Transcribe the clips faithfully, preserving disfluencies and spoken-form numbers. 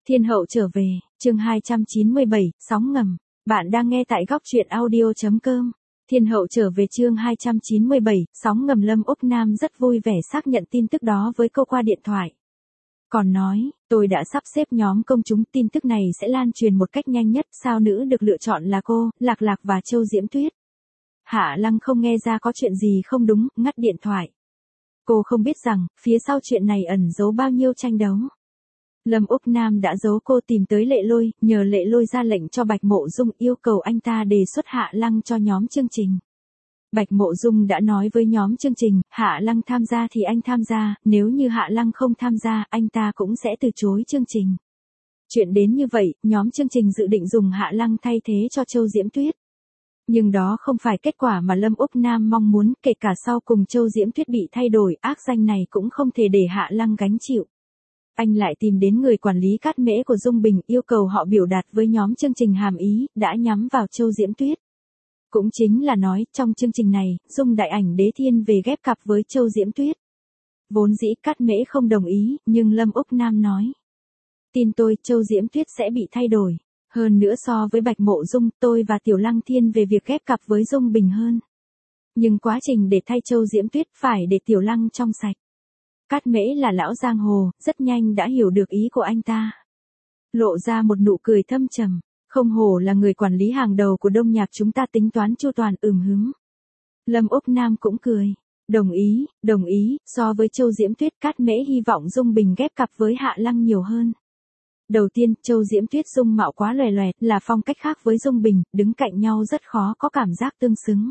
Thiên hậu trở về, chương hai trăm chín mươi bảy, sóng ngầm. Bạn đang nghe tại góc truyện audio chấm com. Thiên hậu trở về chương hai trăm chín mươi bảy, sóng ngầm. Lâm Úc Nam rất vui vẻ xác nhận tin tức đó với cô qua điện thoại. Còn nói, tôi đã sắp xếp nhóm công chúng, tin tức này sẽ lan truyền một cách nhanh nhất. Sao nữ được lựa chọn là cô, Lạc Lạc và Châu Diễm Tuyết. Hạ Lăng không nghe ra có chuyện gì không đúng, ngắt điện thoại. Cô không biết rằng, phía sau chuyện này ẩn giấu bao nhiêu tranh đấu. Lâm Úc Nam đã giấu cô tìm tới Lệ Lôi, nhờ Lệ Lôi ra lệnh cho Bạch Mộ Dung, yêu cầu anh ta đề xuất Hạ Lăng cho nhóm chương trình. Bạch Mộ Dung đã nói với nhóm chương trình, Hạ Lăng tham gia thì anh tham gia, nếu như Hạ Lăng không tham gia, anh ta cũng sẽ từ chối chương trình. Chuyện đến như vậy, nhóm chương trình dự định dùng Hạ Lăng thay thế cho Châu Diễm Tuyết. Nhưng đó không phải kết quả mà Lâm Úc Nam mong muốn, kể cả sau cùng Châu Diễm Tuyết bị thay đổi, ác danh này cũng không thể để Hạ Lăng gánh chịu. Anh lại tìm đến người quản lý cát mễ của Dung Bình, yêu cầu họ biểu đạt với nhóm chương trình hàm ý, đã nhắm vào Châu Diễm Tuyết. Cũng chính là nói, trong chương trình này, Dung Đại Ảnh Đế Thiên về ghép cặp với Châu Diễm Tuyết. Vốn dĩ cát mễ không đồng ý, nhưng Lâm Úc Nam nói. Tin tôi, Châu Diễm Tuyết sẽ bị thay đổi. Hơn nữa so với Bạch Mộ Dung, tôi và Tiểu Lăng Thiên về việc ghép cặp với Dung Bình hơn. Nhưng quá trình để thay Châu Diễm Tuyết phải để Tiểu Lăng trong sạch. Cát mễ là lão giang hồ, rất nhanh đã hiểu được ý của anh ta. Lộ ra một nụ cười thâm trầm, không hổ là người quản lý hàng đầu của Đông Nhạc, chúng ta tính toán chu toàn. Ừm hứng. Lâm Úc Nam cũng cười. Đồng ý, đồng ý, so với Châu Diễm Tuyết, Cát mễ hy vọng Dung Bình ghép cặp với Hạ Lăng nhiều hơn. Đầu tiên, Châu Diễm Tuyết dung mạo quá loè loẹt, là phong cách khác với Dung Bình, đứng cạnh nhau rất khó có cảm giác tương xứng.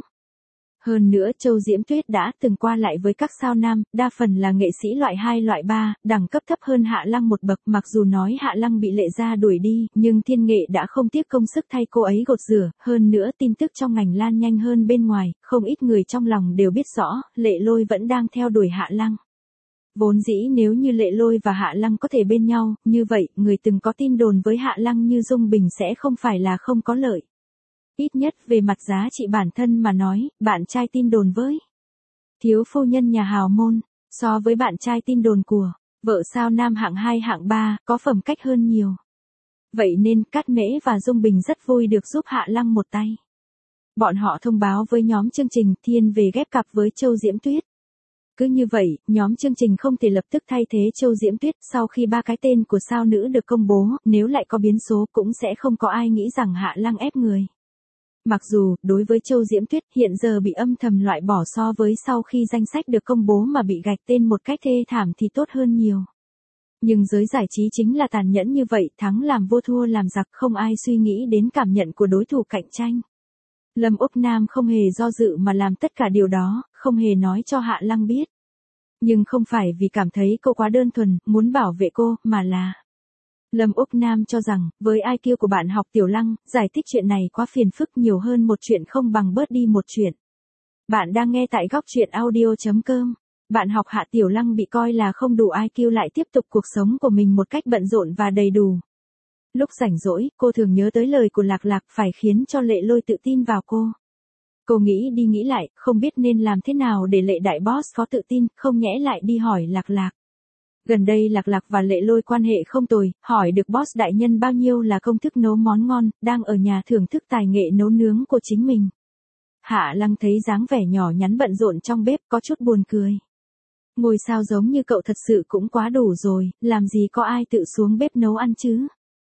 Hơn nữa Châu Diễm Tuyết đã từng qua lại với các sao nam, đa phần là nghệ sĩ loại hai loại ba, đẳng cấp thấp hơn Hạ Lăng một bậc. Mặc dù nói Hạ Lăng bị Lệ gia đuổi đi, nhưng Thiên Nghệ đã không tiếc công sức thay cô ấy gột rửa. Hơn nữa tin tức trong ngành lan nhanh hơn bên ngoài, không ít người trong lòng đều biết rõ, Lệ Lôi vẫn đang theo đuổi Hạ Lăng. Vốn dĩ nếu như Lệ Lôi và Hạ Lăng có thể bên nhau, như vậy, người từng có tin đồn với Hạ Lăng như Dung Bình sẽ không phải là không có lợi. Ít nhất về mặt giá trị bản thân mà nói, bạn trai tin đồn với thiếu phu nhân nhà hào môn, so với bạn trai tin đồn của vợ sao nam hạng hai hạng ba, có phẩm cách hơn nhiều. Vậy nên Cát Mễ và Dung Bình rất vui được giúp Hạ Lăng một tay. Bọn họ thông báo với nhóm chương trình Thiên về ghép cặp với Châu Diễm Tuyết. Cứ như vậy, nhóm chương trình không thể lập tức thay thế Châu Diễm Tuyết. Sau khi ba cái tên của sao nữ được công bố, nếu lại có biến số cũng sẽ không có ai nghĩ rằng Hạ Lăng ép người. Mặc dù, đối với Châu Diễm Tuyết hiện giờ bị âm thầm loại bỏ so với sau khi danh sách được công bố mà bị gạch tên một cách thê thảm thì tốt hơn nhiều. Nhưng giới giải trí chính là tàn nhẫn như vậy, thắng làm vua thua làm giặc, không ai suy nghĩ đến cảm nhận của đối thủ cạnh tranh. Lâm Úc Nam không hề do dự mà làm tất cả điều đó, không hề nói cho Hạ Lăng biết. Nhưng không phải vì cảm thấy cô quá đơn thuần, muốn bảo vệ cô, mà là... Lâm Úc Nam cho rằng, với i kiu của bạn học Tiểu Lăng, giải thích chuyện này quá phiền phức, nhiều hơn một chuyện không bằng bớt đi một chuyện. Bạn đang nghe tại góc truyện audio chấm com. Bạn học Hạ Tiểu Lăng bị coi là không đủ i kiu lại tiếp tục cuộc sống của mình một cách bận rộn và đầy đủ. Lúc rảnh rỗi, cô thường nhớ tới lời của Lạc Lạc, phải khiến cho Lệ Lôi tự tin vào cô. Cô nghĩ đi nghĩ lại, không biết nên làm thế nào để Lệ đại boss có tự tin, không nhẽ lại đi hỏi Lạc Lạc. Gần đây Lạc Lạc và Lệ Lôi quan hệ không tồi, hỏi được boss đại nhân bao nhiêu là công thức nấu món ngon, đang ở nhà thưởng thức tài nghệ nấu nướng của chính mình. Hạ Lăng thấy dáng vẻ nhỏ nhắn bận rộn trong bếp có chút buồn cười. Ngôi sao giống như cậu thật sự cũng quá đủ rồi, làm gì có ai tự xuống bếp nấu ăn chứ.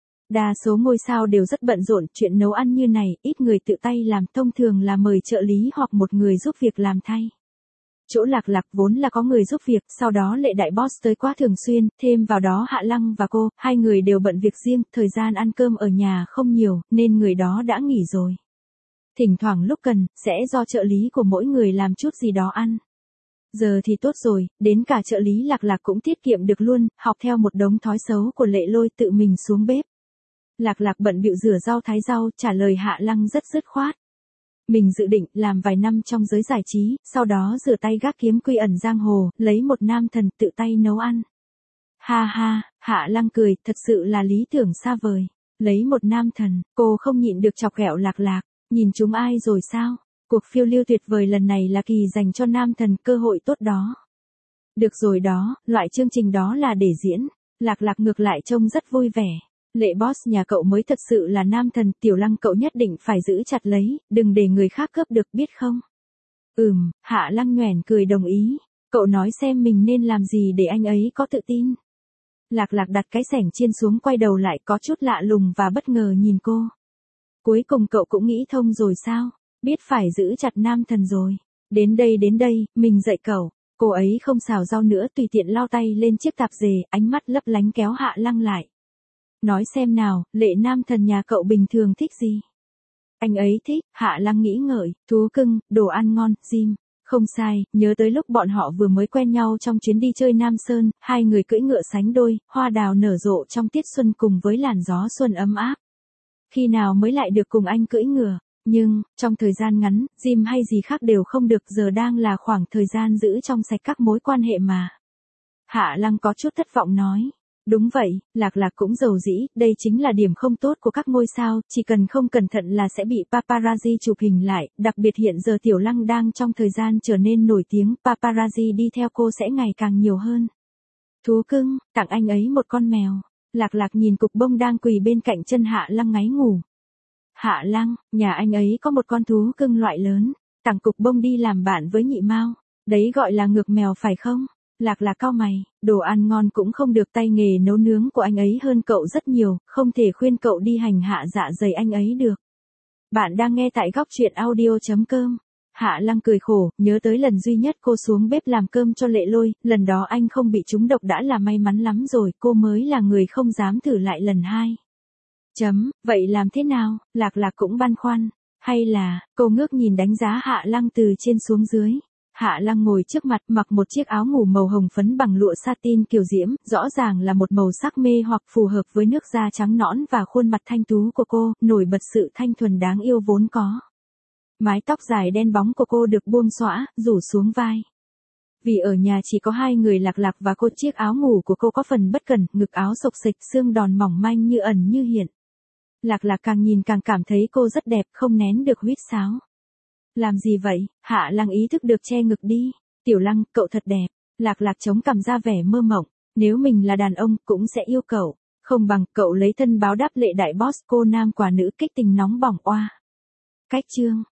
Đa số ngôi sao đều rất bận rộn, chuyện nấu ăn như này, ít người tự tay làm, thông thường là mời trợ lý hoặc một người giúp việc làm thay. Chỗ Lạc Lạc vốn là có người giúp việc, sau đó Lệ đại boss tới quá thường xuyên, thêm vào đó Hạ Lăng và cô, hai người đều bận việc riêng, thời gian ăn cơm ở nhà không nhiều, nên người đó đã nghỉ rồi. Thỉnh thoảng lúc cần, sẽ do trợ lý của mỗi người làm chút gì đó ăn. Giờ thì tốt rồi, đến cả trợ lý Lạc Lạc cũng tiết kiệm được luôn, học theo một đống thói xấu của Lệ Lôi tự mình xuống bếp. Lạc Lạc bận bịu rửa rau thái rau, trả lời Hạ Lăng rất dứt khoát. Mình dự định làm vài năm trong giới giải trí, sau đó rửa tay gác kiếm quy ẩn giang hồ, lấy một nam thần tự tay nấu ăn. Ha ha, Hạ Lăng cười, thật sự là lý tưởng xa vời. Lấy một nam thần, cô không nhịn được chọc ghẹo Lạc Lạc, nhìn chúng ai rồi sao? Cuộc phiêu lưu tuyệt vời lần này là kỳ dành cho nam thần, cơ hội tốt đó. Được rồi đó, loại chương trình đó là để diễn. Lạc Lạc ngược lại trông rất vui vẻ. Lệ boss nhà cậu mới thật sự là nam thần, Tiểu Lăng cậu nhất định phải giữ chặt lấy, đừng để người khác cướp được biết không? Ừm, Hạ Lăng nhoẻn cười đồng ý, cậu nói xem mình nên làm gì để anh ấy có tự tin. Lạc Lạc đặt cái xẻng chiên xuống quay đầu lại có chút lạ lùng và bất ngờ nhìn cô. Cuối cùng cậu cũng nghĩ thông rồi sao, biết phải giữ chặt nam thần rồi. Đến đây đến đây, mình dạy cậu. Cô ấy không xào rau nữa tùy tiện lau tay lên chiếc tạp dề, ánh mắt lấp lánh kéo Hạ Lăng lại. Nói xem nào, Lệ nam thần nhà cậu bình thường thích gì? Anh ấy thích, Hạ Lăng nghĩ ngợi, thú cưng, đồ ăn ngon, gym. Không sai, nhớ tới lúc bọn họ vừa mới quen nhau trong chuyến đi chơi Nam Sơn, hai người cưỡi ngựa sánh đôi, hoa đào nở rộ trong tiết xuân cùng với làn gió xuân ấm áp. Khi nào mới lại được cùng anh cưỡi ngựa? Nhưng, trong thời gian ngắn, gym hay gì khác đều không được, giờ đang là khoảng thời gian giữ trong sạch các mối quan hệ mà. Hạ Lăng có chút thất vọng nói. Đúng vậy, Lạc Lạc cũng giàu dĩ, đây chính là điểm không tốt của các ngôi sao, chỉ cần không cẩn thận là sẽ bị paparazzi chụp hình lại, đặc biệt hiện giờ Tiểu Lăng đang trong thời gian trở nên nổi tiếng, paparazzi đi theo cô sẽ ngày càng nhiều hơn. Thú cưng, tặng anh ấy một con mèo. Lạc Lạc nhìn cục bông đang quỳ bên cạnh chân Hạ Lăng ngáy ngủ. Hạ Lăng, nhà anh ấy có một con thú cưng loại lớn, tặng cục bông đi làm bạn với nhị mao, đấy gọi là ngược mèo phải không? Lạc Lạc cau mày, đồ ăn ngon cũng không được, tay nghề nấu nướng của anh ấy hơn cậu rất nhiều, không thể khuyên cậu đi hành hạ dạ dày anh ấy được. Bạn đang nghe tại góc truyện audio chấm com. Hạ Lăng cười khổ, nhớ tới lần duy nhất cô xuống bếp làm cơm cho Lệ Lôi, lần đó anh không bị trúng độc đã là may mắn lắm rồi, cô mới là người không dám thử lại lần hai. Chấm, vậy làm thế nào? Lạc Lạc cũng băn khoăn. Hay là, cô ngước nhìn đánh giá Hạ Lăng từ trên xuống dưới. Hạ Lăng ngồi trước mặt mặc một chiếc áo ngủ màu hồng phấn bằng lụa satin kiều diễm, rõ ràng là một màu sắc mê hoặc phù hợp với nước da trắng nõn và khuôn mặt thanh tú của cô, nổi bật sự thanh thuần đáng yêu vốn có. Mái tóc dài đen bóng của cô được buông xõa, rủ xuống vai. Vì ở nhà chỉ có hai người Lạc Lạc và cô, chiếc áo ngủ của cô có phần bất cẩn, ngực áo xộc xệch, xương đòn mỏng manh như ẩn như hiện. Lạc Lạc càng nhìn càng cảm thấy cô rất đẹp, không nén được huýt sáo. Làm gì vậy? Hạ Lăng ý thức được che ngực đi. Tiểu Lăng, cậu thật đẹp. Lạc Lạc chống cằm ra vẻ mơ mộng. Nếu mình là đàn ông, cũng sẽ yêu cậu. Không bằng, cậu lấy thân báo đáp Lệ đại boss, cô nam quả nữ kích tình nóng bỏng oa. Cách chương.